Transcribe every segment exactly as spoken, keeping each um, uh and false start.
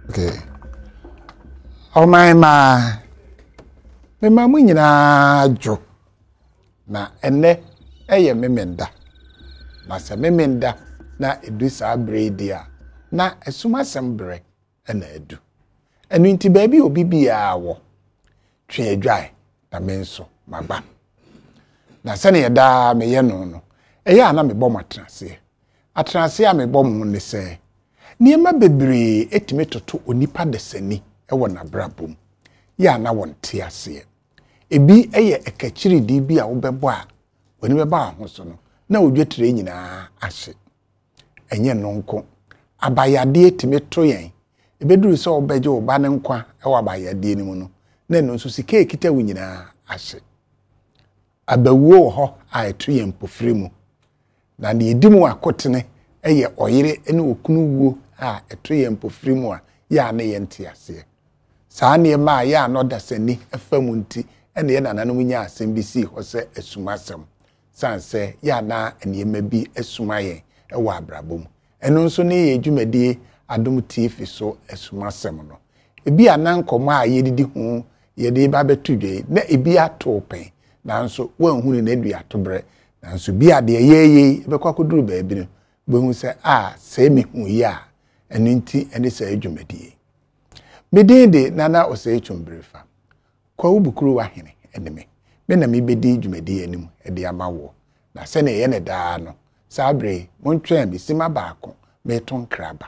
Okay. Oh my ma. Me ma mu nyina jo. Na ene eye memenda. Na se memenda na edu sa bredi a na esuma sembre na edu. Enu nti baabi obi bia wo. Twe adwai na me nso magba. Na se ne yeda me ye no no. Eye na me bom atrase. Atrase a me bom ne se. Niema bebre etime toto onipa desani ewo na brabom. Ya na wonte ase. Ebi eye ekachiri di bi a wobebo a woni beba ho so no na odwetire nyina ahye. Enye nonko. Abayade etime to yen. Ebeduru se obeje oba ne nkwa ewo abayade ni mu no. Na no so sika ekita wo nyina ahye. Abawuo ho a eto yen pofiri mu. Na ne edimu akotene eye oyire ene okunu wuo a eto yen pofiri mu a ya na yente ase. Saa ne ma ya no dasani afamu nti ene ye nananom nya asem bi si ho se esumasem. Sanse ya na enema bi esumaye ewa abrabom. Eno nso ne ye dwumadie Adom T V so esumasem no. Ebi anankomo a ye didi ho ye de ba betudwe na ebi ato pen. Nanso wanhunu na dua tobre. Nanso bi ade ye ye ebekwa koduru ba bi no. Behu se a se mi hu ya eno nti ene se dwumadie. Medede nana ose chumbrifa. Kwa ubukuru wa hene eneme. Me na me bedi dwumadie anim e de amawo. Na se ne ye ne daa no. Sabre montwe bi sima baako me ton kraba.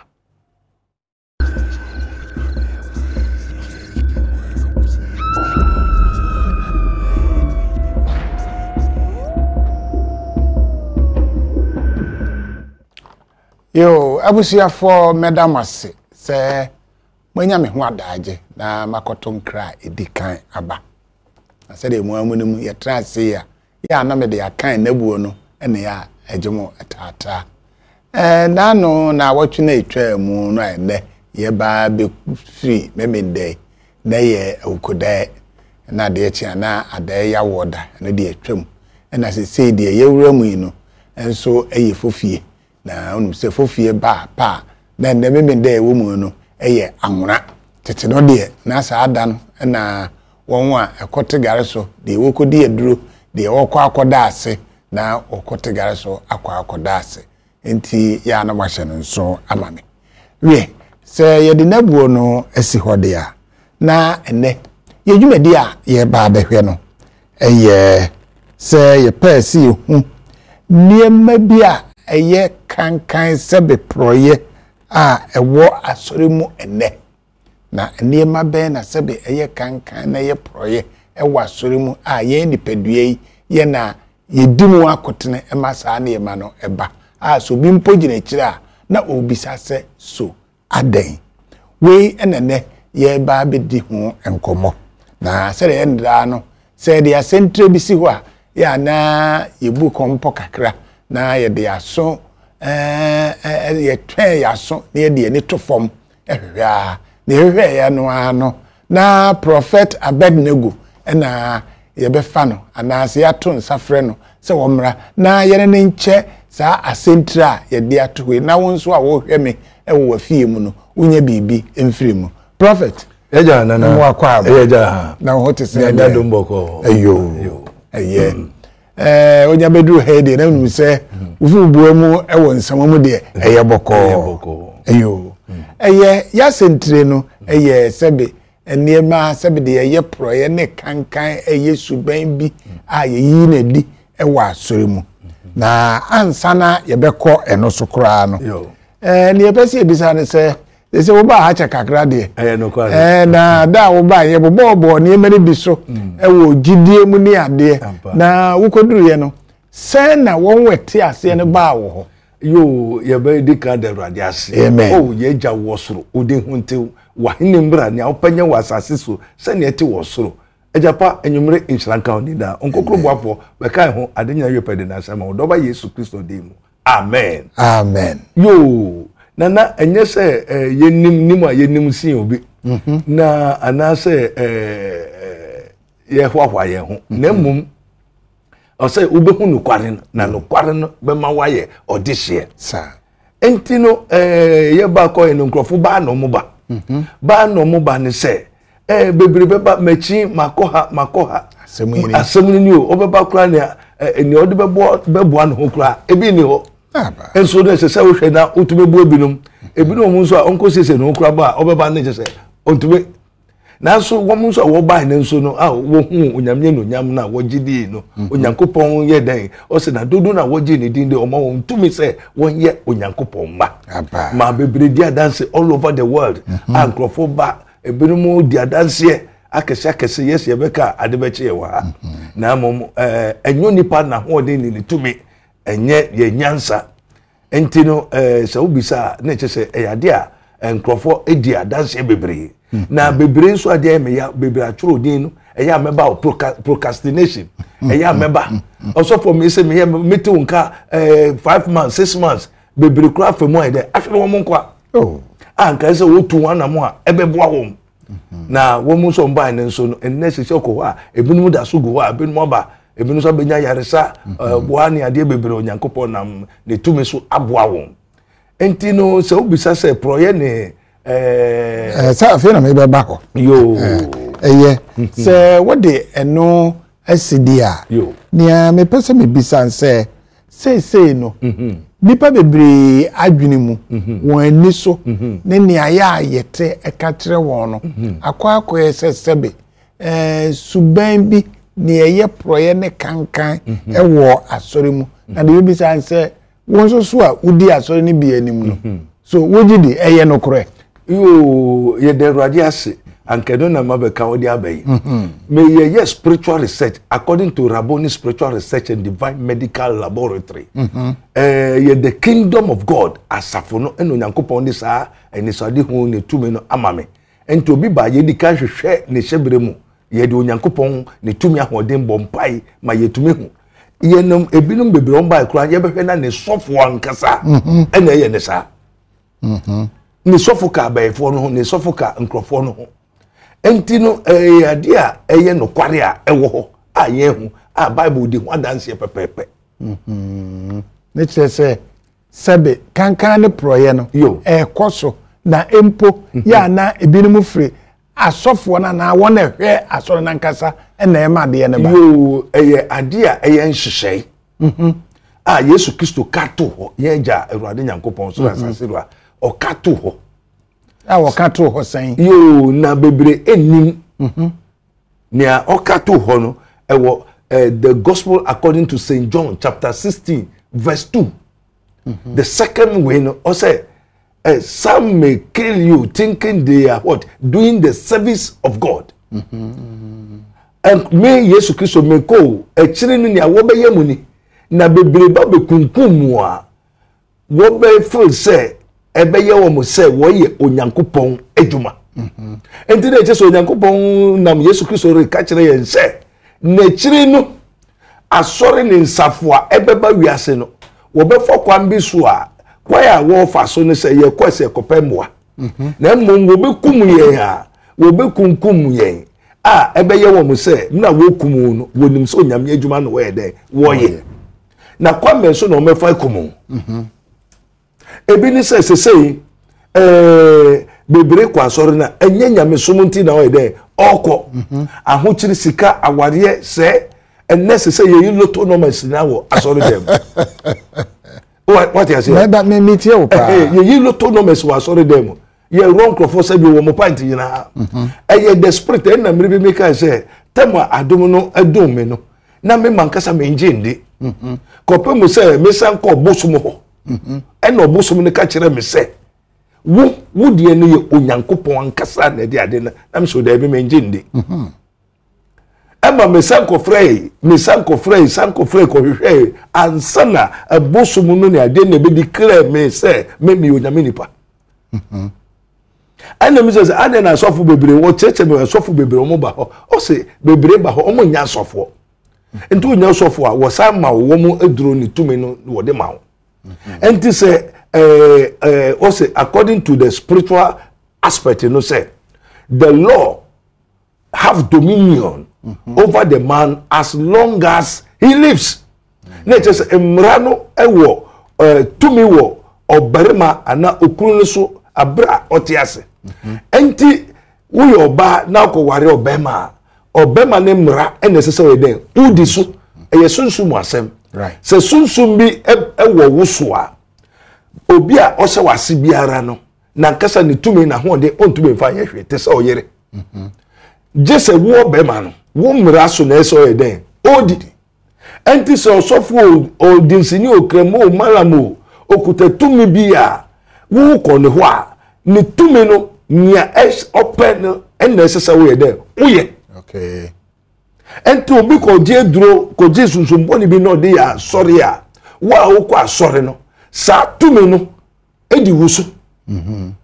Yo, abusia for medamase se mwenya me ho adaje na makoto nkra edikan aba. Na se de mu amunum ye trase ya ya na me de akan nabuo no ene ya ejemo etata. Eh na no na wotwe na etwa mu no ene ye ba be free memende na ye ukoda na de echi na adae ya woda na de etwam. Na se se de ye wura mu no enso eye fofie. Na onum se fofie ba pa na ne memende wo mu no eye anwura tete no de na sa ada no na won a ekote gare so de wokodi aduro de wokọ akoda ase na okote gare so akọ akoda ase enti ya na mahye no nso amame we se ye de nabuo no esi hode a na ene ye dwumadi a ye ba behwe no eye se ye pesi hu niema bi a eye kankan sebe proye a ewo asori mu ene na niema be na sebe eye kankan na ye proye ewo asori mu a ye nipadue ye na yedimu akotene ema saa na yema no eba a so bi mpo gina kira na obisa se so aden we enene ye ba bedi ho enkomo na sere ye ndra no se de asentre bi si ho a ya na yebu kompo kakra na ye de aso eh eh ye twen ya so na ye de ni to fom ehwe a na ehwe ya no ano na prophet Abednego na ye be fa no ana se ya to nsafre no se wo mra na ye ne nche sa asentra ye de atowe na won so a wo hwe me e wo afie mu no unya bibi emfiri mu prophet eja na na wa kwa eja ha na ho te se na do mboko ayo aye eh onya bedru head na nu se ufu buo mu e wo nsama mu de eye boko ayo eye ya sentre no eye sebe eniema sebe de eye proye ne kankan eye suban bi a ye yi na di e wa asori mu na ansana ye beko eno so kra no eh ne yebesi ebisa ne se se wo ba ha cha kakra de eh no kwa eh na da wo ba ye bobo bo ne emere bi so e wo gidie mu ni ade na wo koduru ye no se na won wete ase ne ba wo ho yo ye be di ka de rade ase oh ye ja wo soro ode hunte wa hene mbra ne opanya wasase so se ne ete wo soro ejapa enyumre inshranka oni da onkokro boafo be kai ho adenya yepede na asema wo doba Yesu Kristo de mu amen amen yo nana enye se yenim nim a yenim sin obi na ana se eh ye hwahwa ye ho na mum o se ubehu no kware na no kware no be ma waye odihye sa enti no eh ye ba ko en nkrofo ba no mo ba mhm ba no mo ba ne se eh bebre beba machi makoha makoha asemuni asemuni ni o obeba kura ne ni o de bebo bebo an ho kura ebi ni ho aba enso de se se wo hwe na utube bu ebinum ebinum nso a onko sese no kura ba obeba ne je se ontube na so wo mu nso wo ba ne nso no a wo hu onyamye no nyam na wo gidi no onyankopon ye den o se na dodo na wo gi ne din de o ma wo ntumi se won ye onyankopon ma aba ma bebre dia dance all over the world and crofo ba ebinum dia dance akese akese yes ye beka adebeche ye wa na mom eh enyo nipa na ho de ni tumi enye ye nyansa enti no eh se obisa na chese eyade a encrofo edia dance bebre na bebre nso ade me ya bebre atworo din no eya meba o procrastination eya meba also for me say me meti wonka eh five months six months bebre kura famu ede ahwe wo nkwa oh anka say wo tu wana mo a ebeboa wo na wo mu so mba ne nso no enne sisi okwo a ebinu da so go a ebinu ba ebinu so benya yaresa boa ne ade bebre onyankopon nam ne tumi so aboa wo enti no se obisa se proye ne eh eh sa fe na me be ba ho yo eye se what de eno asidia yo nia me pese me bisa se se se no nipa bebre adwene mu won ani so ne nia ya yete eka kire won no akwa akwa se sebe eh suban bi ne ye proye ne kankan e wo asori mu na de bisa se won so so a udi asori ne bi anim no so wogidi eye no kore yo ye de radiase ankedo na mabeka odi abai me ye yes spiritual research according to Rabboni Spiritual Research and Divine Medical Laboratory eh ye the kingdom of God asafono eno nyankopon ni saa eni so ade hu ne tumi no amame ento bi ba ye di kan hwehwe ne hyebere mu ye de onyankopon ne tumi ahoden bompai ma ye tumi hu ye nom ebinum bebre on ba kura ye behwe na ne sofo ankasa ena ye ne saa mhm ni sofoka abayefo no ni sofoka nkrofo no ho enti no eh ade a eye no kware a ewo ho a ye hu a bible di ho dance pepepe mhm ne chese sebe kankan ne proye no e koso na empo ya na ebinum free asofo na na won na hwe asoro na nkasa na e ma de ne ba yo eye ade a eye nhyehyei mhm a Yesu Kristo kato ho ye ja Awurade Nyankopon so asasirwa okato ho a okato ho san yo na bebre enim mhm nia okato ho no ewo the gospel according to Saint John chapter sixteen verse two mm-hmm. The second way no o say uh, some may kill you thinking they are what doing the service of God mhm and me Yesu Kristo me ko e kire no nia wo be yamuni na bebre ba be kunkum a wo be feel say ebe ye wo mo se wo ye onyankopon adwuma mhm enti na eche so onyankopon nam Yesu Kristo re ka kire ye se na kire no asori ni nsafo a ebe ba wiase no wo be fokwan bi so a kwa ya wo fa so ne se ye kwese kopemwa mhm na mmom wo be kum ye ha wo be kunkum ye a ebe ye wo mo se na wo kum no wonim so onyam adwuma no wo ye de wo ye na kwa me so no me fa kum mhm ebi ni se se sei eh bebre kwa sori na enye nyame somunti na o de okọ ahochiri sika aware se enne se se ye loto no mas na wo asori dem what what you say me ba me metie wo pa ye loto no mas wo asori dem ye wrong crofo se bi wo mo pint yina eh the spirit na mri bi me kan se tema adom no adom me no na me mankasa me njindi mhm kope mu se me san ko bosumo ho mhm eno bosom ne ka kire me se wo wo die ne ye onyankopon ankasa na de ade na am so da bi me njinde mhm ema me sanko frey me sanko frey sanko frey ko hwe ansana bosom no ne ade na be di kire me se me mi onyame nipa mhm ana mi se ade na sofo bebre wo cheche me sofo bebre mo ba ho o se bebre ba ho o mo nya sofo ntu nya sofo a wo sa ma wo mo aduro ni tumi no wo de ma wo and this uh, uh, uh, also according to the spiritual aspect, you know, say the law have dominion mm-hmm. over the man as long as he lives. Nature say emrano ewo uh, tumi wo oberema ana okunu so abra otiase enti wo yo ba na ko ware obema obema ne mra ene sese we den udi so eye sunsum asem right se sunsum bi e wo woso a obi a o se wase biara no na nkasa ne tumi na ho de ontumi fa ye hwe te se oyere mhm jese wo obema no wo mra so na ese we den odi enti se osofo odinsini okremo malamo okuta tumi bi a wo ko ne ho a ne tumi no nia es open ene sese we den oye okay enti obi ko je duro ko je sunsun ni bi no de ya sorry a wa wo ko asori no sa tumi no edi wusu mhm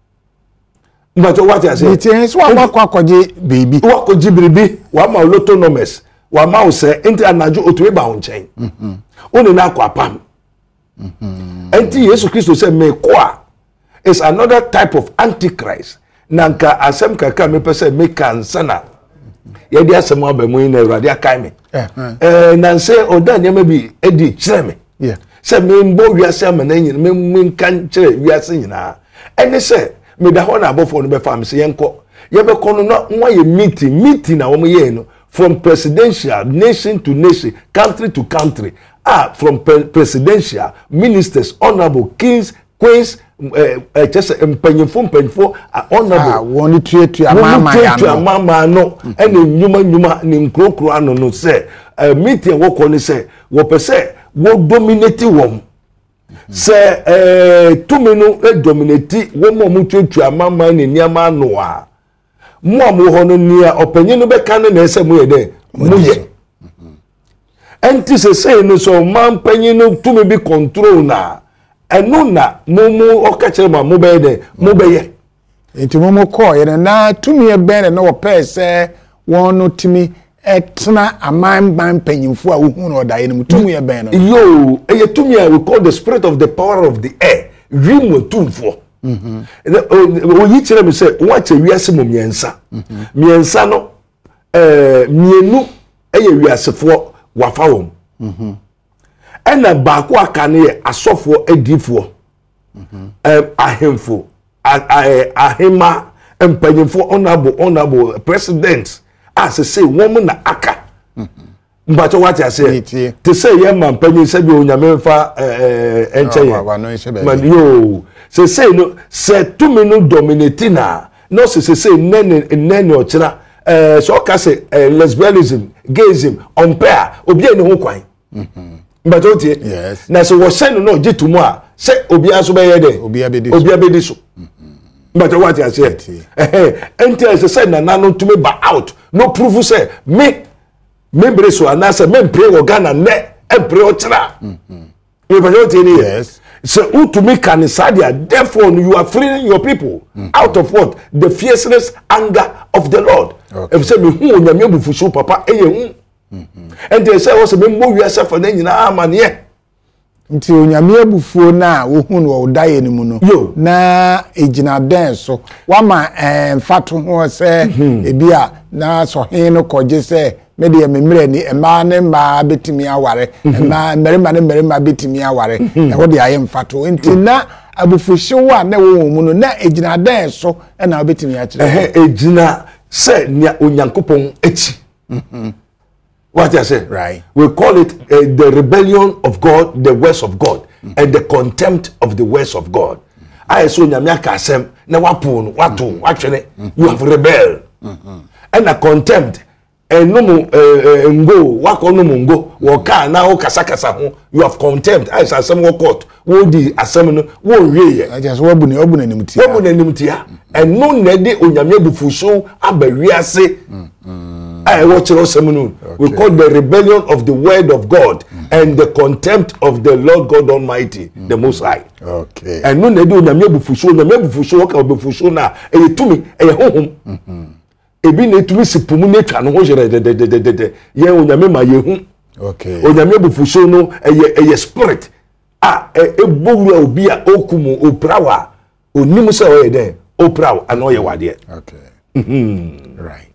mbato what I say it is wa wa ko akoje baby wa ko ji biribi wa ma autonomous wa ma o se enti anajo otuwe ba ho nchen mhm oni na akwa pam mhm enti Yesu Kristo say me ko a is another type of antichrist nanka asem kaka me pese me kansana ye dia asem abamu ina Awurade akai me eh eh nan say oda nyama bi edi kire me yeah say me mbo wiase amana nyin me me kan kire wiase nyina ene say me da ho na abofo no be fam say yenko ye be kono no nwa ye meeting meeting na wo ye no from presidential nation to nation country to country ah from pre presidential ministers honorable kings queens eh eh just empanyefo mpanyefo honorable ah woni tuetu amama ya no amama no ene nyuma nyuma ni nkrokro ano no say meeting wo ko ni say wo pese wo dominate wom say eh tumenu e dominate wo mo mu tuetu amama ni niama no a mo mo ho no nia opanyin no be kan na ese mo ye de mo ye enti se say no so man panyin no tumi bi control na eno na mumu okachere ma mo be de mo be ye enti mumu ko ye na tumi e be na wo pese won no timi etna aman ban panyimfo a wo hu no daye no tumi e be no yo eye tumi a we call the spirit of the power of the air rimo tumfo mhm o yi kire me say wo ache wiase mo miensa miensa no eh mienu eye wiasefo wafa wom mhm ena baako aka ne asofo adifo mhm em ahemfo ahema empanyimfo honorable honorable president as say woman na aka mhm mbacho what I say to say ye man panyin se bi onyame fa eh encheye man yo se say no se tumi no dominate na no se se say nene nene ochira eh so ka say lesbianism gayism unfair obi ene ho kwan mhm mbacho tie yes na se wo send no gitumu a se obi aso be ye de obi abedi obi abedi so mbacho what I say eh enter se say na nano tumi ba out no proof say me membre so anasa mem pray o Ghana ne e pray o tira mhm you know what yes so utumi can sadia therefore you are freeing your people mm-hmm. out of what the fierceness anger of the Lord okay. If say me hu onyame bufuso papa eye hu mhm and they say was me mo wiase fa na nyina amane nti onyame abufuo na wo hu no daye ni mu no na ejina den so wama emfato ho se ebia na so hin no koje se me de memre ni ema ne ma betimi aware ema merima ne merima betimi aware e wo de aye mfato nti na abufuhye wa na wo mu no na ejina den so e na betimi a kire eh ejina se nia onyankopon echi mhm what I say right we call it uh, the rebellion of God, the words of God mm-hmm. and the contempt of the words of God I so nyame akasem na wapo wato watwene you have rebelled mhm and a contempt enomu ngo wako no ngo wo ka na wo kasakasa ho you have contempt I say asem wo court wo di asem no wo wiye I just wo bu ne obu na nimtia wo bu na nimtia eno na de onyame bufuso abawiase I watch Rosemunu. We call the rebellion of the word of God mm. and the contempt of the Lord God Almighty, mm. the Most High. Okay. And no ne do nyame bufuso, nyame bufuso ka bufuso na e tumi e honhom. Mhm. E bi na tumi sipumu na twa no ho jere de de de de. Ye onyame ma ye hu. Okay. Onyame bufuso no e e spirit. Ah e bowura obi a okumu oprawa. Onim se o ye den. Oprawa ana o ye wade. Okay. Mhm. Right.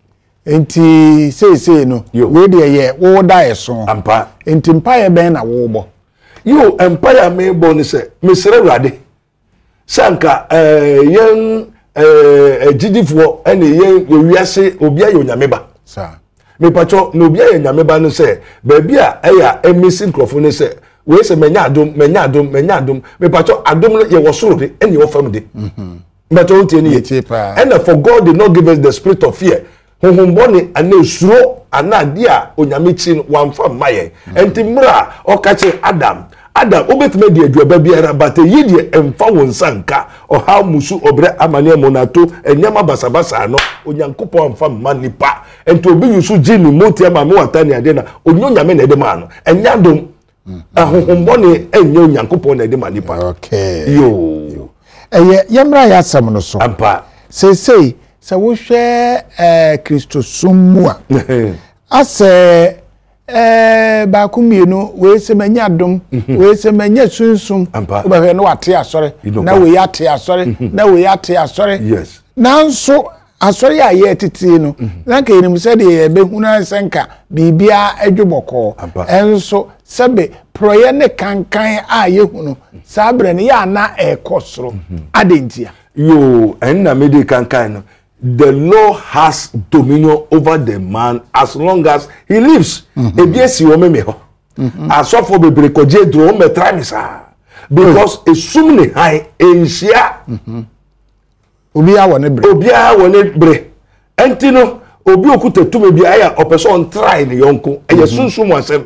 Enti say say no we dey ye wo da eso ampa enti empire ben na wo bo yo empire me bo ni say mesere Awurade sanka eh yen eh gidifo ene ye wiase obi ayo nyameba sa me pacho no obi ayo nyameba no se ba bia eya emisi nkrofo ne se we se menya adom menya adom menya adom me pacho adom no ye wo soro de ene wo fam de mhm but o tie ni and for God did not give us the spirit of fear honhom boni ana esuro ana dia onyame chi no wan fam maye enti mra o ka che Adam Adam obetime de aduaba biara but yi de emfa won sanka o ha musu obre amane monato enyama basabasa no onyankopon amfa manipa enti obi yusu jini motia ma me watane ade na onyonyame na ede ma no enya dom ahohombone enye onyankopon na ede manipa okay yo eye yemra ya sam no so ampa sei sei se wo hwe eh Kristo summu a ase eh ba kumienu we se manya dom we se manya sunsum wo ba hwe no ate asore na we ya ate asore na we ya ate asore yes nanso asore ya ye titi no na ka enim se de ye be huna senka bibia adwoboko enso sebe proye ne kankan a ye hunu sabre ne ya na ekosoro adentia yo enna me de kankan no the law has dominion over the man as long as he lives ebiesi wo me me ho asofo bebre koje dro me tramisa because esum ne hai enhia obi a wone bre obi a wone bre enti no obi okuta tume bia ya opeso on try ne yonko eye sunsum asem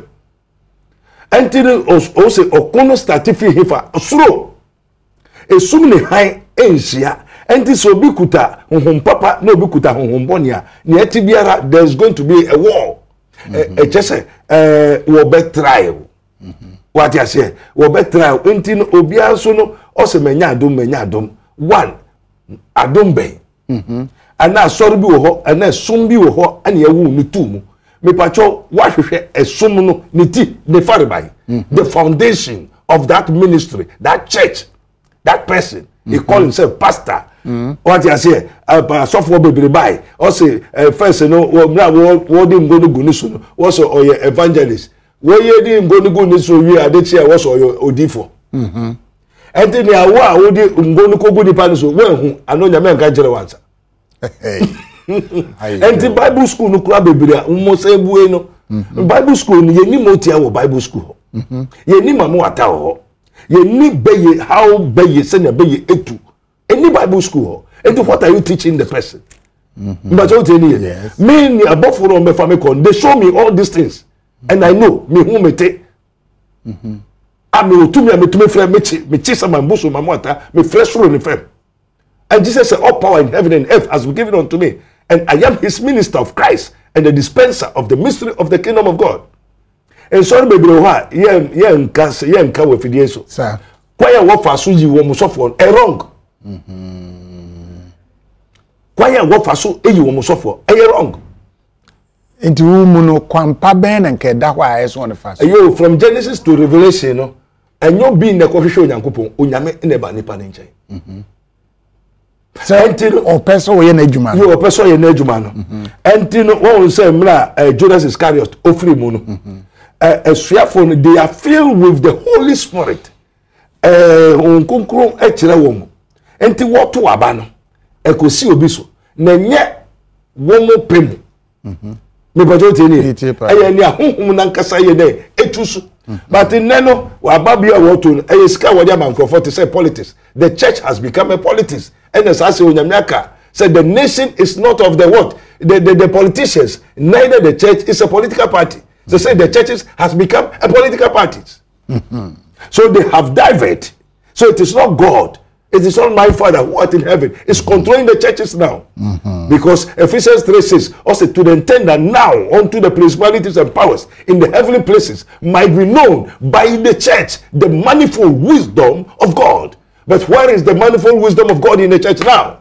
enti no o se okono statifi hifa suro esum ne hai enhia enti so obi kuta honhom papa na obi kuta honhom bonia ne eti biara there's going to be a war e chese eh wo be trial what you say wo be trial enti no obi anso no o se menya adom menya adom one adom be mhm ana sorry bi wo ho ana som bi wo ho ana yawu ni tumu me pacho wa hwehwe esom no ni ti ne faribai the foundation of that ministry that church that person he call himself pastor mm. what you say uh, software baby buy or say uh, first no what dem go go ni so no was or your evangelist where you dem go go ni so we ade che was or your odifo mhm enti ni awo a wo de ngo ko go ni pa so we hu ano nya me nka jere wansa enti bible school no kura baby a mo se bue no bible school ni ye ni motia wo bible school mhm ye ni mamu ata ho ye ni beye how beye se na beye etu any bible school etu what are you teaching the person mhm but what any yes. Me ni aboforo me fa me kon they show me all these things and I know me hu mete mhm ami otumi ami tumi frɛ me chi me chi sama mbuso mamota me frɛ soro ne frɛ and Jesus said all power in heaven and earth has been given unto me and I am his minister of Christ and the dispenser of the mystery of the kingdom of God. And so baby wa ye ye nka ye nka we fidie so sir kwaya wo fa so yi wo musofo e wrong mhm kwaya wo fa so e yi wo musofo e wrong enti wo mu no kwampa ben na nke da kwa ayeso on fa so yo from Genesis to Revelation no enyo bi na ko hwehwe onyankopon onyame ne ba nipa ne nchen mhm so enti o person wo ye na adwuma yo o person ye na adwuma no enti no won say mra Judas Iscariot ofri mu no esuafo no they are filled with the Holy Spirit eh onkonkron e kire wo mu enti wo to aba no ekosi obi so na nye wo mo pem mhm me bajo tini eye ni ahunhum na nkasa ye dey etusu but neno wa babia wo to eye sika wo dia man for say politics the church has become a politics and as say onyamiaka said the nation is not of the what the, the the politicians neither the church is a political party they say the churches has become a political parties mm-hmm. So they have diverted so it is not God. It is not my Father who art in heaven is controlling the churches now. Mm-hmm. Because Ephesians three says, also to the intent that now unto the principalities and powers in the heavenly places might be known by the church the manifold wisdom of God. But where is the manifold wisdom of God in the church now?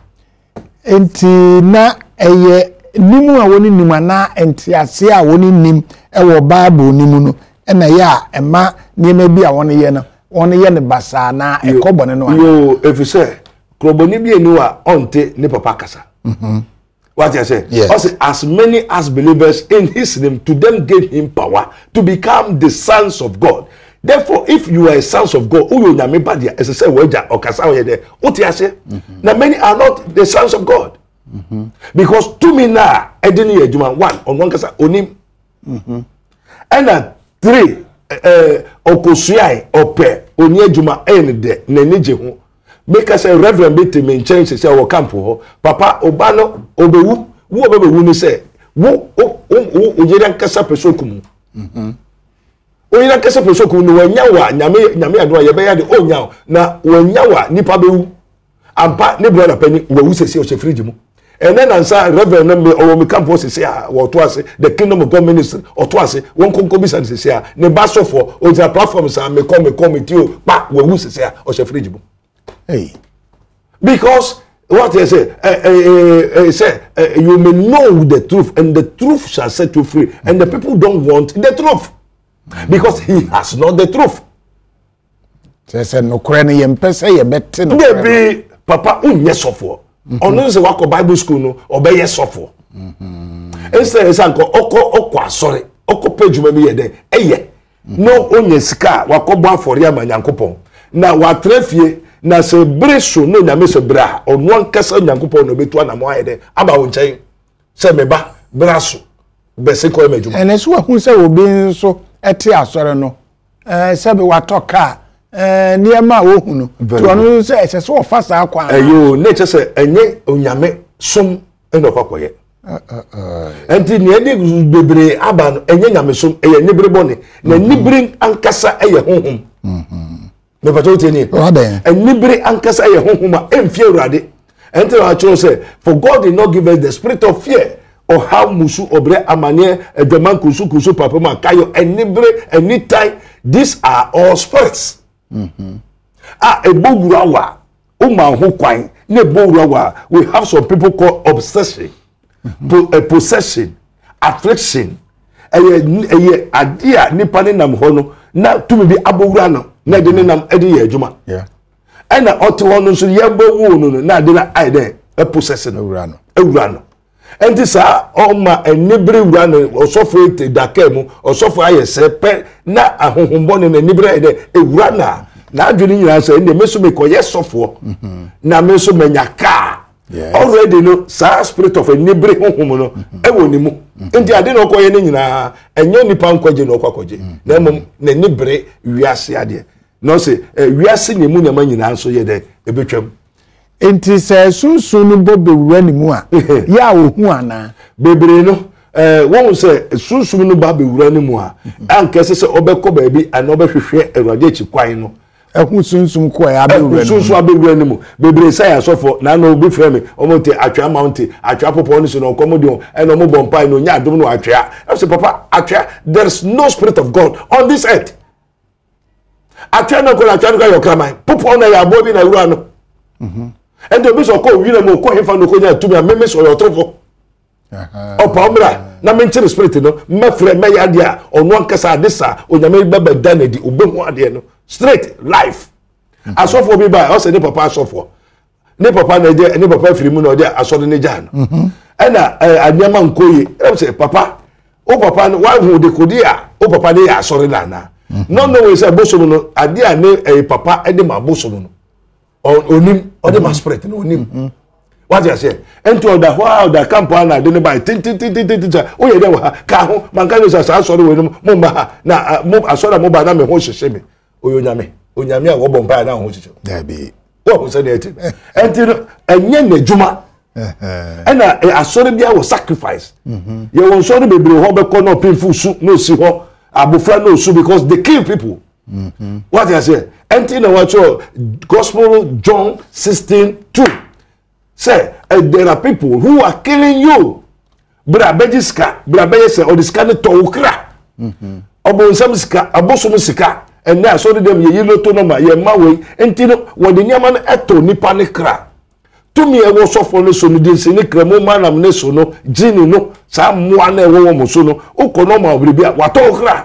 Enti na eye nimu a woni nim ana enti ase a woni nim e wo Bible nimu no e na ya ema niema bi a woni ye no one ye ne basa na ekobone no yo if you say kroboni bi enu a onte ne papa kasa mhm what you say yes. Also, as many as believers in his name to them gave him power to become the sons of God Therefore, if you are a sons of God, who you nyame badia, as I say, weja or kasa or yede, utiase. Now many are not the sons of God. Mm-hmm. Because to me now, edini ejuma one on one kasa onim. Mm-hmm. And uh, three, uh, okosuai ope oni ejuma en de nenije hu. Make us a reverend bit to me change say our camp ho. Papa obano obewu, wo obewu ni say, wo o o ojeran kasa pesokumu. Mhm. Oyina kasa pesokumu no wanyawa nyame nyame ado ye be ya de onyaw na wanyawa nipa bewu. Ampa ne brother pani wawu sese o chefriji mu. And then answer reverend me or me camp was say what was the kingdom of God ministry or twice one conco business say ne baso for o the platforms and me come me committee o pa wawu sese o chefriji mu. Hey, because what I say, uh, uh, uh, say uh, you may know the truth, and the truth shall set you free. And the people don't want the truth because he has not the truth. Say, say no kreni yempe say ye better no. Maybe Papa unye sofo. Ono se wako Bible school no obey sofo. Instead, it's anko oko oko sorry oko page me be ye eye. No onye sika wako bo afori ama nyankopon. Na wa trefie na se breso no nyame se bra ono ankasa nyankopon no betu na mo ayede aba wo nchen se meba braso be se ko emejuma ene so hu se obi nso ete asore no eh se be watoka eh niema wo hu no to ono se se so ofasa akwa ayo ne che se enye onyame som eno kwakoye eh eh enti ne edi bebre aba no enye nyame som eye nibere bone na nibere ankasa eye honhom mhm me pato teni enibere ankasa ye honhoma emfie urade enti wa cho say for God did not give us the spirit of fear or how musu obre amane edman kusu kusu papa ma kayo enibere anytime these are all spirits mhm ah ebogura wa o ma ho kwan na ebogura wa we have some people called obsession to a possession affliction eye eye adia nipa ne nam ho no na tumi bi abogura no na de ne nam edi ye adwuma yeah ena ote wono so ye bowu no na de na aide e possess no ewura no ewura no enti sa o ma enibere wura no osofo ete dakemu osofo ayese pe na ahohombo ne enibere ede ewura na na adwini nyina sa ende meso me koye sofo na meso menyaka already no sa spirit of enibere honhom no ewo ni mu enti ade no koye ne nyina enyo nipa nkoje no kwakoje na mom na enibere wiase ade no say wiase ne mu nyama nyina so ye de ebetwam enti se sunsun no bo bewura ni mu a ya wo hu ana bebre no eh won say sunsun no ba bewura ni mu a ankese se obekọ ba bi ana obehwehwe Awurade echi kwan no ehun sunsun ko ya bewura ni sunsun abewura ni mu bebre say asofo na na obi frame omote atwa mountain atwa popo ni so no komodion e no mo bompai no nya adom no atwa I say papa atwa there is no spirit of God on this earth atwa no ko atwa no your kraman popo na ya bobi na wura no mhm and the bishop ko wi na mo ko hefa no ko nya tumi a meme so your trofo aha opa omra na menche spirit no mefre me ya dia ono ankasa adisa onyame baba danadi obehu ade no straight life asofo bi ba o se ne papa asofo ne papa na je ne papa firimu na o dia asode ne ja no mhm ena anyama nkoye e say papa o papa no wa hu de kodia o papa ne ya asore na na no no we say bosom no ade a ne papa e de ma bosom no onim o de ma spirit no onim what you say ento da hoa da camp na de ne by tin tin tin tin tin o ye de wa ka ho man ka no say asore we no mo ba na mo asore mo ba na me ho hyehye me oyonyame onyame a wo bompa na ho hyehye da bi wo ho say na eti enti no enye na djuma ena asore bia wo sacrifice mhm ye won so bebre ho be ko no pinfu su no si ho abofra no su because they kill people mhm what you say enti na what gospel John sixteen two say uh, there are people who are killing you bra bejiska bra beyese odiska ne to ukra mhm obonsam sika abosom sika ene asore dem ye yiloto no ma ye mawe enti no wode nyama no eto nipa ne kra tumi e wo sofo ne so no din se ne kramo manam ne so no jini no sa moa na e wo mo so no ukono ma obribia wato okra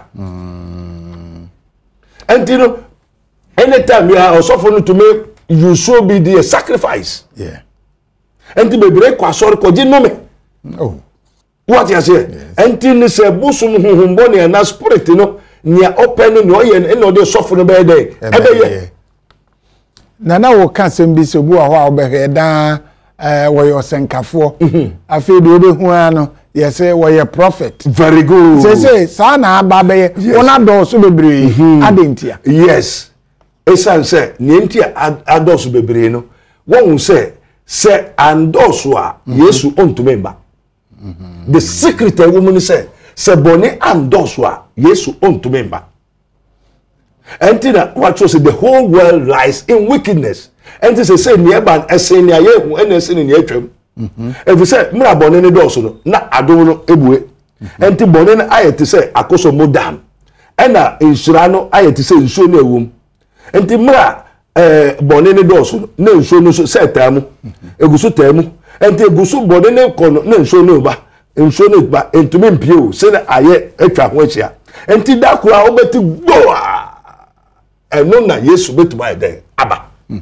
mm enti no anytime you are sofo no to make you so be the sacrifice yeah enti bebre kwa sori ko jino me oh what you say enti ne se busum huhumbo ne na spirit no nia open no no ye no de sofo no be dey ebe ye na na wo ka sem bi se bu a ho a obehwe da eh wo yo senkafo afi de obehu ano yes wo ye prophet very good say say sa na aba be wona do so bebre adentia yes esan say ni ntia ado so bebre no won say say ando so a Yesu ontumemba the secret woman say say boni ando so a Yesu ontumemba Entina what you say the whole world lies in wickedness. And this is say nearby esen ya yehu enesen ni atwam. If you say mra bone ne do so no na adom no ebue. Enti bone ne ayete say akoso modam. Ena insura no ayete say nsuo na ewum. Enti mra eh bone ne do so na nsuo no so say tamu. Eguso tamu. Enti eguso bone ne kono na nsuo no ba. Nsuo no ba entumi mpie o say na aye atwa ho achia. Enti dakura obeti gboa. Eno na Yesu betuma ede aba.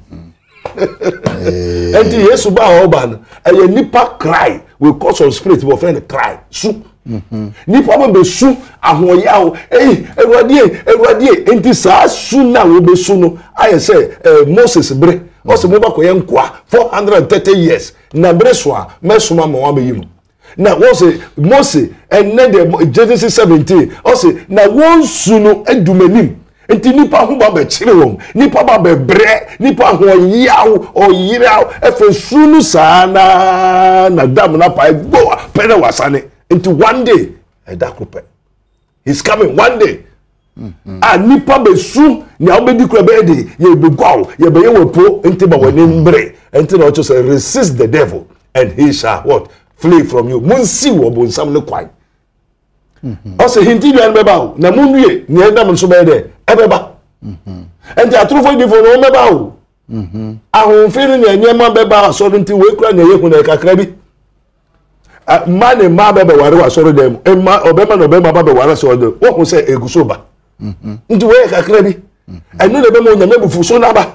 Enti Yesu ba oba no eye nipa cry we cause some spirit we friend cry su. Nipa mo be su ahoya o eh Ewurade Ewurade enti sa su na we be su no aye say Moses bre o se mo ba koye nkoa four hundred thirty years na bre so a mesoma mo wa meyim. Na wo se Moses and the Genesis seventeen o se na won su no adumanim. Enti nipa ho ba be kire won nipa ba be bre nipa ho yaw o yiraw efe sunu sana na dam na pa go pere wasane enti one day e da krope he's coming one day ah nipa be su ni obedi kro be de ye be go ye be ye wepo enti ba woni mbre enti na o say resist the devil and he shall what flee from you munsi wo bo nsam ne kwai also hinti bi an beba na munwie ni edam nso be de ebeba enti atrofo di fo no meba o ahun firi ni enyema beba so nti we kura na yehu na kakra bi mane ma beba ware wa so dem emma obema no obema baba ware so de wo hu se eguso ba nti we kakra bi enu na be mo nyame bufu so na ba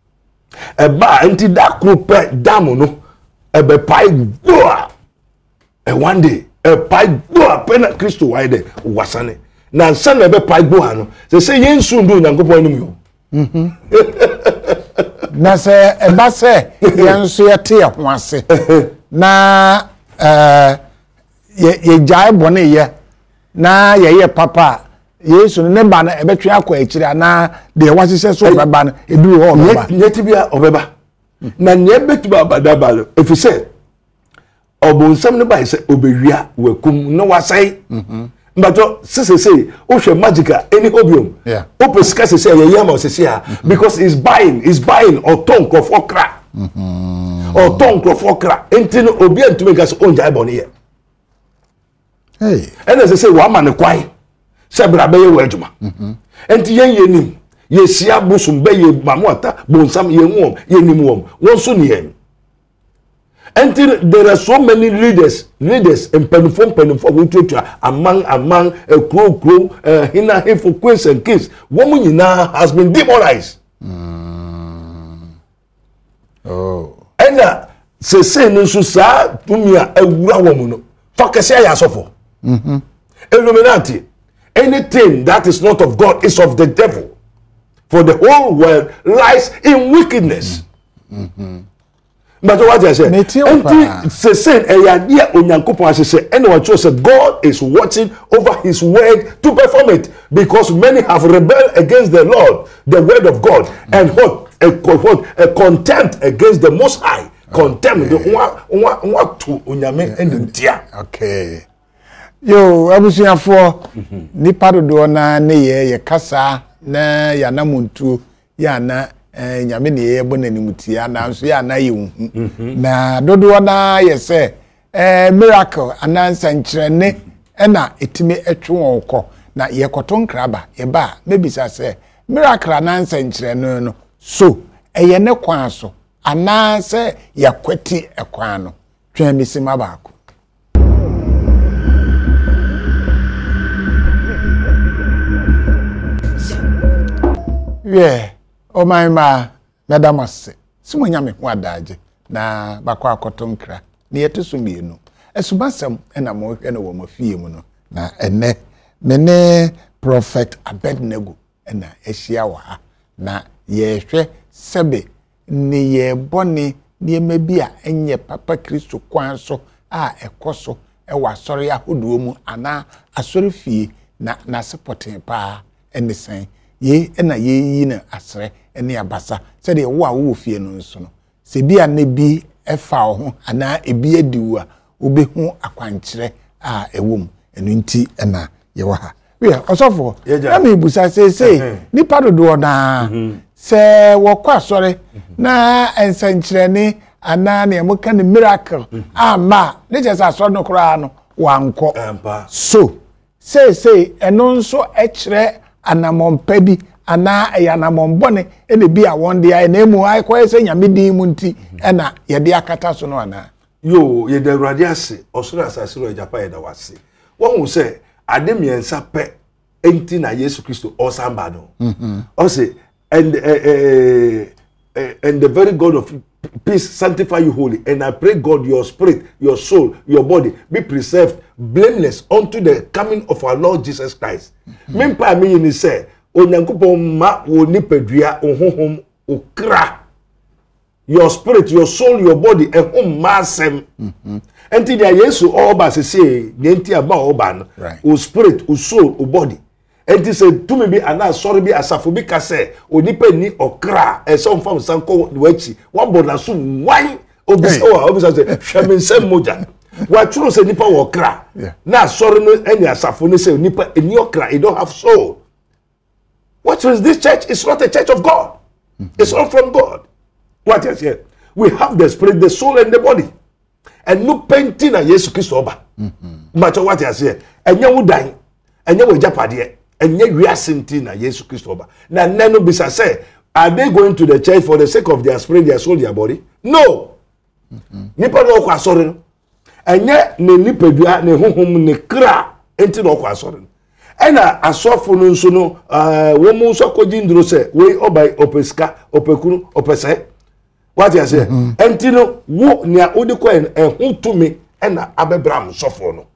eba enti da krope dam no ebe pai goa e one day e pai goa pena Kristo wide wasane na san na be pai goa no se se yensu ndu nyankopon anim yo mhm na se e ba se yensu ye te ho ase na eh ye jai bone ye na ye ye papa Yesu ne ba na e betwe akwa akira na de wasise so baba na edu ho baba nyeti bia obeba na nye betu baba dabalo efise obonsam ne ba se obewia wakum no wasai mhm mbato sese say o hwe magica any obium yeah o pesika sese ye yama sese ha because he's buying he's buying or tonk of okra mhm or tonk of okra entino obi antumi gas onja ibone ye hey ene sese wa ma ne kwai se bra be ye wadwuma mhm enti yen yenim ye sia busum be ye mamota bonsam ye nwom ye nim wom won so ne yen. Until there are so many leaders, leaders and penifom penifom among among a crow crow, hina here for queens and kings. Woman now has been demonized. Mm. Oh. And uh, se say no so sa tumia a wura woman. Focus ya sofo. Mhm. Illuminati. Anything that is not of God is of the devil. For the whole world lies in wickedness. Mhm. But what I say, and say say eyadia onyankopon asese and what you say God is watching over his word to perform it because many have rebelled against the Lord, the word of God, mm-hmm. and what a, what a contempt against the Most High, contempt the what what to onyame and dia. Okay. Yo, abusuafo nipa dodo na ne ye ye kasa na ya na muntu ya na eh nyame ne ye bo nanimutia na nso ya na ye hu na dodo na ye se eh miracle anansa nkyerene na etime etwe won kɔ na ye kɔto nkraba ye ba mebisa se miracle anansa nkyerene no so eye ne kwan so anansa yakwati ekwan no twa misima baako. Yeah, oh my ma, madam ase. Simu nyame ho adaje na bakwa akoto nkra. Ne yeto sumienu. Esubasam ena mo hwe na wo mafie mu no. Na ene me ne Prophet Abednego na ehia wa ha na ye hwe sebe ne ye bone ne mabia enye papa Kristo kwan so a ekoso e wasori ahodo mu ana asori fie na na supporting pa ene sen ye na ye yi na asre ene abasa se de wo a wo fie no nso no se bia ne bi efa ho ana ebi adiwu a obehu akwankyere a ewom enu nti na ye wa ha we osofo na me busa say say ni padodo na se wo kwa sore na ensankyere ni ana na mo kan miracle ama ne je sa so no kra no wanko so say say eno nso e kire anamompa bi ana ayanamom bone ene bi a won dia na emu ai kwa se nyame din mu nti na ye de akata so no ana yo ye de awurade ase osoro asase ro Japan ye da wase won hu se ade miensa pe enti na Yesu Kristo osamba no mhm o se and uh, uh, uh, and the very God of peace sanctify you holy, and I pray God your spirit, your soul, your body be preserved blameless unto the coming of our Lord Jesus Christ. Mempa me ni say onyankopon ma wo nipadua ohonhom okra, your spirit, your soul, your body ehom masem. Enti dia Yesu oba se say nenti aba oba no o spirit, o soul, o body. Enti se tumi bi ana sorry bi asafo bi ka se onipa ni okra e so mfam sanko wachi wan boda so wan obi se o obi se hwemensem moja wa tru se nipa wo okra na sorry no eni asafo no se nipa eni okra e don't have soul. What is this church? It's not a church of God. Mm-hmm. It's not from God. What is here? We have the spirit, the soul and the body. And no painting na Yesu Kristo oba. Mhm. But what is here? Enya wudan, enya we japade. And yet we are sinting na Yesu Kristo oba. Na nano bisa say, are they going to the church for the sake of their spirit, their soul, their body? No. Nipa no kwa sori no. Enye ne nipadua ne honhom ne kra enti no kwa sori no. Ena asofo no nso no eh wo mu nso kogi nduro se we obai opeska opekunu opese. What you say? Enti no wo nia odi ko ehun tumi ena abebram sofo no.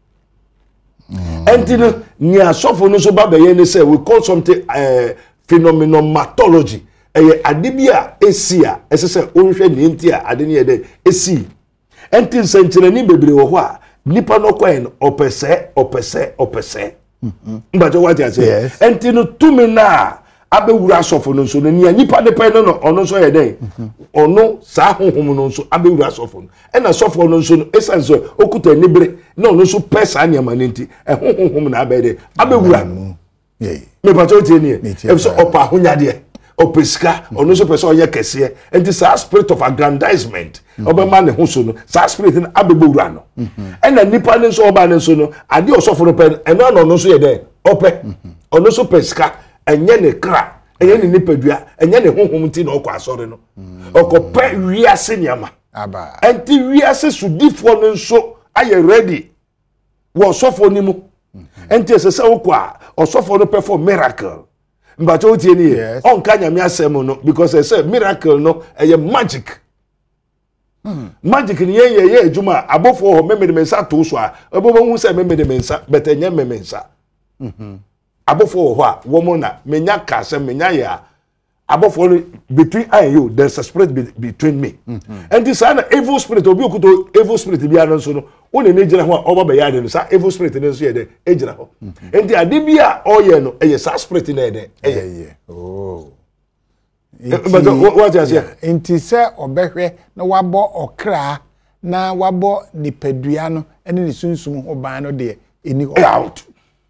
Enti no nia sofo no so babaye ne say we call something uh, phenomenology. Eye adibia esia esese onhwe ni enti a ade ne yede esi. Enti nsenkyerani bebre wo ho a nipa no kwen opese opese opese. Mbajo what you say? Enti no tumi na abewura asofo no nso no nia nipa de pe no no ono nso yede. Ono sa honhom no nso abewura asofo no. E na asofo no nso no esanso okuta nibre na ono nso pesa anyama nti e honhom na abede abewura no. Ye. Me pacho tie ni. E so opa honyade. Opeska ono nso pesa oye kese. Enti sa spirit of aggrandizement. Obema ne ho so no. Sa spirit na abewura no. E na nipa ne nso oba ne nso no ade osofo no pe eno na ono nso yede. Ope. Ono nso peska enye ne kra. Enye ne nipadua, enye ne honhom nti na okwa asore no. Okope wiase nyama. Aba. Enti wiase sudifo no nso aye ready. Wo sofo ni mu. Enti esese okwa osofo no perform miracle. Mbacho tie ni e. Onka nyame asem no because e say miracle no eye magic. Mm. Magic ni ye ye ye adwuma abofo ho memede mensa to so a obobo hu say memede mensa but enye memensa. Mhm. Abofo ho a wo mo na menya ka se menya ya abofo between I and you there's a spirit be, between me. Mm-hmm. And this an evil spirit obi okuto evil spirit bi anan so no woni ne gira ho a oba be ya de no sa evil spirit ne so ye de e gira ho. And the ade bi a oye no e sa spirit na e de e ye. Oh. But what you say? Enti se obehwe na wabo okra na wabo nipadua no ene ni sunsum ho ban no de eni ho out.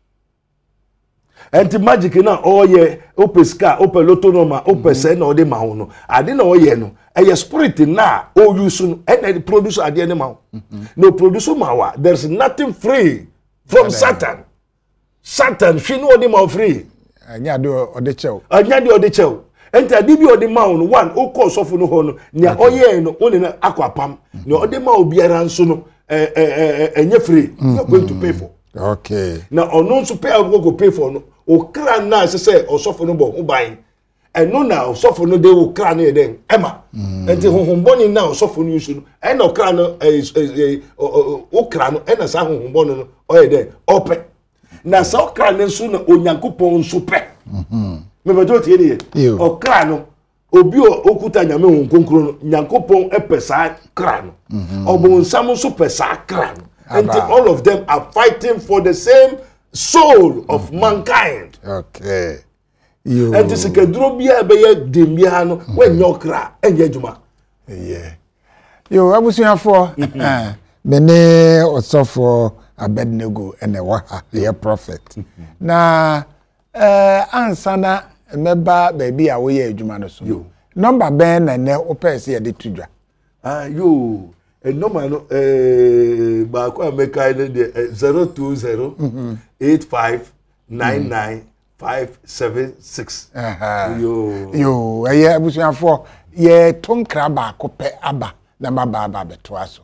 Enti magic na oye opeska opelotonoma opese na ode ma ho no ade na oye no eye spirit na o use no and produce ade na ma ho no produce ma wa there's nothing free from Satan. Satan she no ode ma free anya de ode chew anya de ode chew enti ade bi ode ma ho no one o call sofo no ho no nia oye no oni na akwapam na ode ma obiara nso no eh eh enye free you're going to pay for. Okay. Now ono nso pay out go pay for no okra na se se osofo no bo ho ban eno na osofo no de okra na eden ema enti honhomboni na osofo no yusu no ena okra no okra no ena sa honhomboni no o eden ope na sa okra ne so na onyankopon so pe mhm me bejo tie ne okra no obi okuta nyame hon konkro no nyankopon epesa kra no obonsam so pesa kra no and all of them are fighting for the same soul of mankind. Okay. You and this kedro bia be ye dembia no when nyokra enye adwuma. Yeah. Yo abusuafo eh mene osofo Abednego ene wa the prophet. Na eh ansana meba baby a wo ye adwuma no so. Number ben na ne opese ye de tudwa. Ah yo e number no eh ba ko ameka ile de zero two zero eight five nine nine five seven six. Uh-huh. Yo yo eye abusuafo ye tonkra ba ko pe aba na ba ba ba beto aso.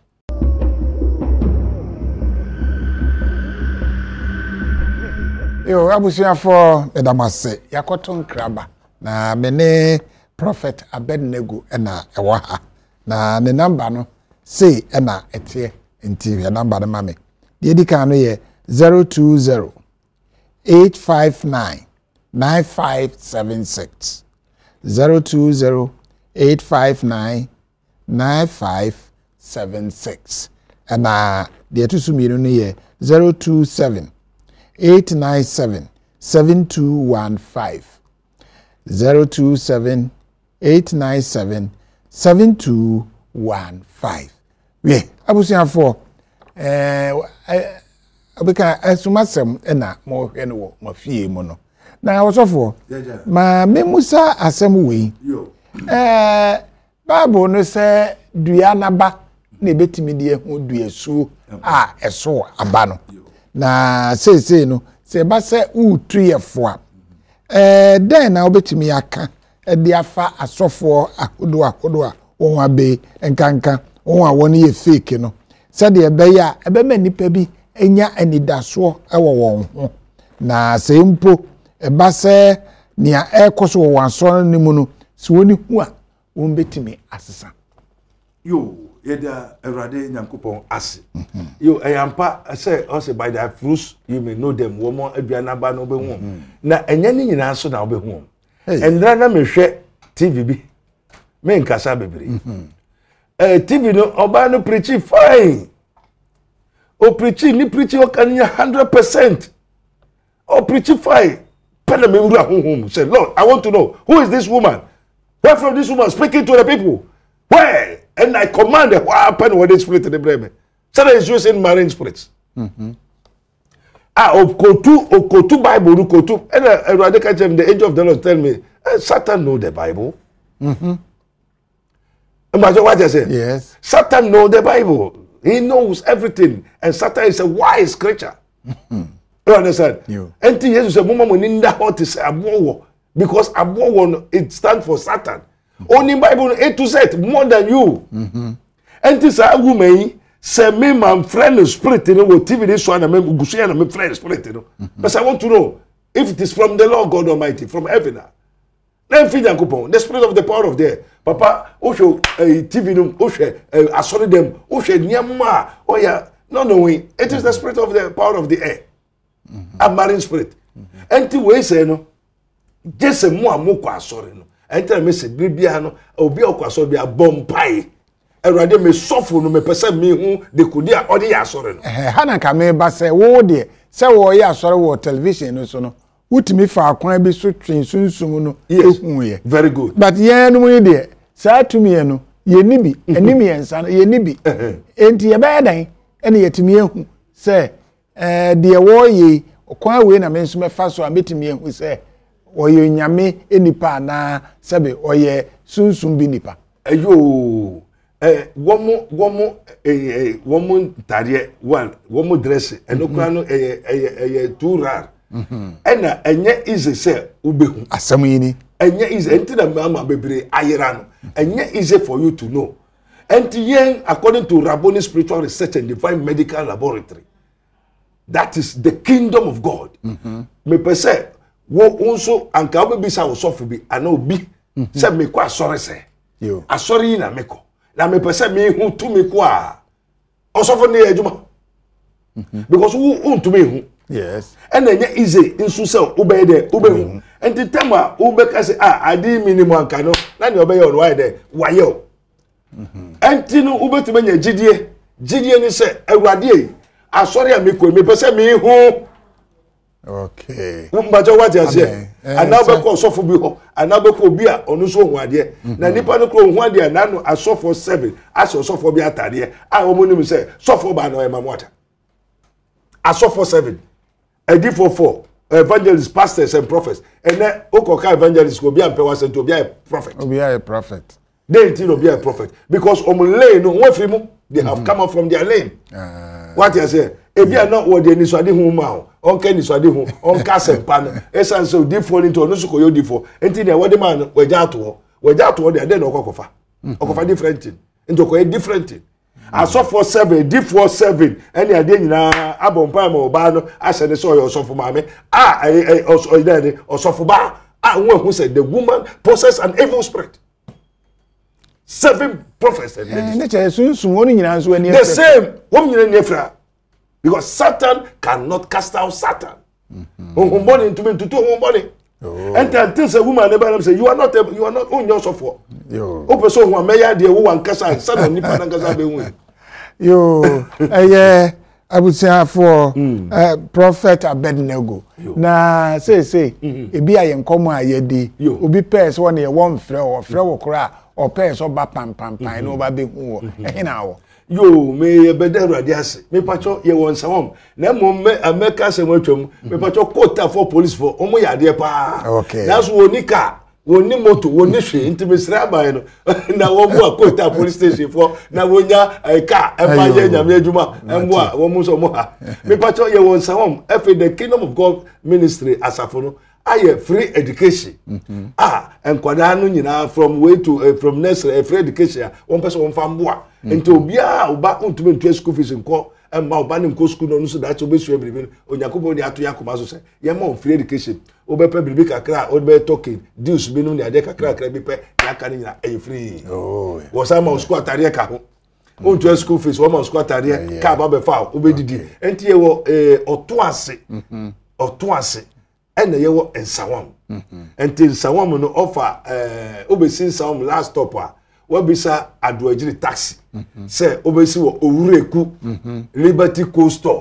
Yo abusuafo edamase yakotonkra ba na mene prophet Abednego ena ewa ha na ne number no say ena etie nti ye number no mame de edika no ye zero two zero eight five nine nine five seven six zero two zero eight five nine nine five seven six ena de to sumiru no ye zero two seven eight nine seven seven two one five zero two seven eight nine seven seven two one five. We abusiafo eh abeka asumasem na mo hwe no mo fie mu no na wosofo ma memusa asem we eh Bible no say dua naba na betimi de hu dua su a eso aba no na sei sei no se ba se utu yefo a eh den na obetimi aka e de afa asofo ahodo ahodo a won abe enkanka won a won ye fake no se de ebe ya ebe ma nipa bi enya anidaso ewo won ho na se mpo e ba se nia ekoso wo wanso ni mu no se woni hu a won betimi asesa yo yeda Erade Nyankopon ase yo ayampa say also by their fruits you may know them wo mo aduana ba no be hu na enya ni nyina so na wo be hu endra na mehwe T V bi me nkasa bebre eh T V no oba no preach fine o preach ni preach o kan one hundred percent o preach fine pele me wura honhom say Lord I want to know who is this woman, where from this woman speaking to the people, where and I command what happened with the spirit in the brain. So is using marine spirits. Mm-hmm. Ah, of Kotu, of Kotu Bible, Kotu. And uh, the angel of the Lord tell me, eh, Satan know the Bible. Mm-hmm. Imagine what I say. Yes. Satan know the Bible. He knows everything. And Satan is a wise creature. Mm-hmm. You understand? You. And Jesus said, Mama, we need that to say Abowo. Because Abowo, it stands for Satan. Only Bible A to Z more than you. Mm-hmm. And this a woman say me my friend spirit you know T V this one and me gusuya na me friend spirit you know. Mm-hmm. But I want to know if it is from the Lord God Almighty, from heaven. Then feed Yankopon, the spirit of the power of the Papa Osho T V no Osho I saw them Osho nyama oh yeah no no way it is mm-hmm. the spirit of the power of the air. Mm-hmm. A marine spirit. Mm-hmm. And the way say no just a mo amoko asore no. Enter me se bibia no obi okwaso bia bompai Erade me sofo no me pese me hu de kodi a ode ya asore no eh hana ka me ba se wo de se wo ya asore wo television no so no wutimi fa akwan bi so twin sunsum no ehun ye very good but ye no mu de sa tumi ye no ye nibi enim ye nsa no ye nibi enti ye ba dan ene yetimi ehun se eh de wo ye okwan we na me nso me fa so a metimi ehun se oye nyame enipa na sebe oye sunsum bi nipa ayo eh womo womo eh womo ntare one womo dress enokura no eh eh too rare mhm ena enye ize se ubehu asam yini enye ize entina mama bebre ayera no enye easy for you to know enti yen according to Rabboni Spiritual Research and Divine Medical Laboratory, that is the kingdom of God. Mhm me pese wo unso anka obebisa osofu bi ana obi se me kwa asore se yo asore na meko na me pese me hu tu me kwa osofu ne adwuma because wo untu me hu Yes. And then easy in Susan, obey there, obey. And the time ube kasi ah, I did minimum cano, none obey on why there, why yo. And Tino ube to me, G D A, G D A say, a radi. I sorry, I make me person me who. Okay. But what I say, and now be call so for be and now be call beer on so one there. Na nipa no call one there, now I saw for seven, I saw so for be at there. I will say, so for by no my water. I saw for seven. I did for four evangelists, pastors, and prophets. And then Okoka evangelists will be a person to be a prophet. Will be a prophet. They didn't be a prophet because on lane, no one film, they have come out from their lane. Uh, what you say? If you are not what they need, so I didn't know. On Kenny, so I didn't on Castle Pan. Essence so deep fall into Nusuko Yodifo. And then what the man were out to, were out to, they then Okofa. Okofa different thing. Into a different thing. I saw for seven, deep for seven, and I didn't know Abon Pamo Bano. I said, the soil also for mammy. Ah, I also daddy or so for bar. I one who said the woman possessed an evil spirit. Seven prophets and the same woman in Ephra. Because Satan cannot cast out Satan. Who born into me to two money. And until a woman never say, you are not you are not on your software. Yo, open so one mayor dear one casa, son of Nippon Gaza. Yo, yeah, I would say for uh, Prophet Abednego. Na say say, it be I am come a yedi, you be pairs one year one fro or fro cra or pairs or bapam pam pine over the who in our. Yo, me better radias, me patrol ye want some. Nemo me America se wetrum, me patrol quota for police for omo ya de pa. Okay. That's wonika, woni moto, woni hwe inti me sraba no. Na wo mo quota police station for na wonya e car e pa ye nyame adwuma embo a wo mo so mo ha. Me patrol ye want some. If the Kingdom of God ministry asafo no aye free education. Mm-hmm. Ah, enkwada no nyina from way to uh, from nursery uh, free education. One person one famboa. Enti obia oba ontumi ntu school fees nko emma oba ne nko school no so that obesu ebribi onyakobo ni ato yakoma so se ye ma free education obepa bribi kakra obe talking deals bi no ne ade kakra kakra bi pe yaka ni nyina e free. Oh. Wo sa ma school atare ka ho. Ontu school fees wo ma school atare ka ba be fa obedidi. Enti ye wo eh oto ase. Mhm. Oto ase. Ene ye wo ensawam. Mhm. Enti ensawam no offer eh obesi ensawam last stop a wabisa aduajiri taxi. Mm-hmm. Say obesi wo owureku. Mm-hmm. Liberty Coastal.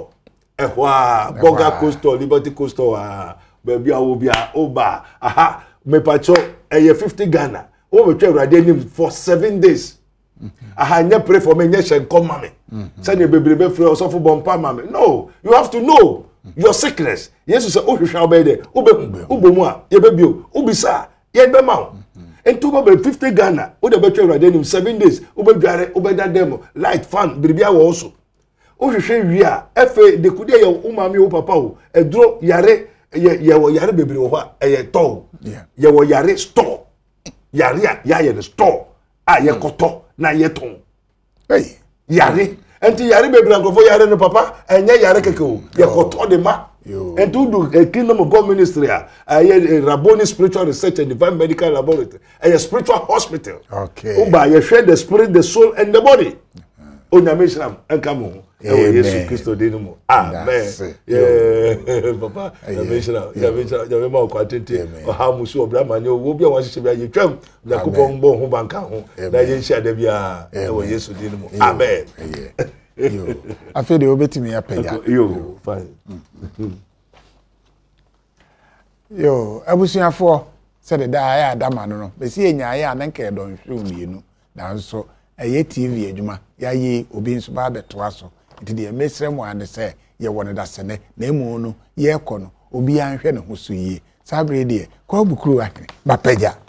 Ehwa Boga Coastal, Liberty Coastal ah baby a obia oba. Aha, me pacho eye fifty Ghana. O be twa urade nim for seven days. Mm-hmm. Aha nya pray for me nya shen come mama. Say ne bebrebe free osofo bompa mama. No, you have to know mm-hmm. your sickness. Jesus say o hwehwa obey there. Ube ubomu a ye bebio. Ubisa ye be ma. And two about fifty Ghana, or the better than seven days, over Gare, over that demo, light fan, Bribia also. Oh, you say, we are F A, the Kudia, Umami, Papa, a draw Yare, Yawa Yare baby, a tow, Yawa Yare store, Yaria, Yaya store, ah, Yakoto, na yeton. Hey, Yare, and Yare baby, and go for Yare and Papa, and Yare Keko, Yakoto de ma. Yo. And to do a Kingdom of God ministry, a Rabboni Spiritual Research and Divine Medical Laboratory, a spiritual hospital. Okay. Oba, you share the spirit, the soul, and the body. Onyamishram, and come on. Yes, Christo Dinamo. Amen. Yeah, Papa. Yamishram, Yamishram, Yamima, Quantity, or how Musu Brahman, you will be a watch to be a tramp, the coupon bon banka, that you share the Bia, yes, Dinamo. Amen. I feel the obey me up. Yo, fine. Yo, abusia for said the die adama no. Be see nya ya na nke don hwe mienu. Na so eye T V adwuma ya ye obi nso ba beto aso. Nti de mesrem mo ande se ye won da sene na emu no ye kɔ no obi anhwe ne ho so yie. Sabre de ko bukuru akre. Ba pagya.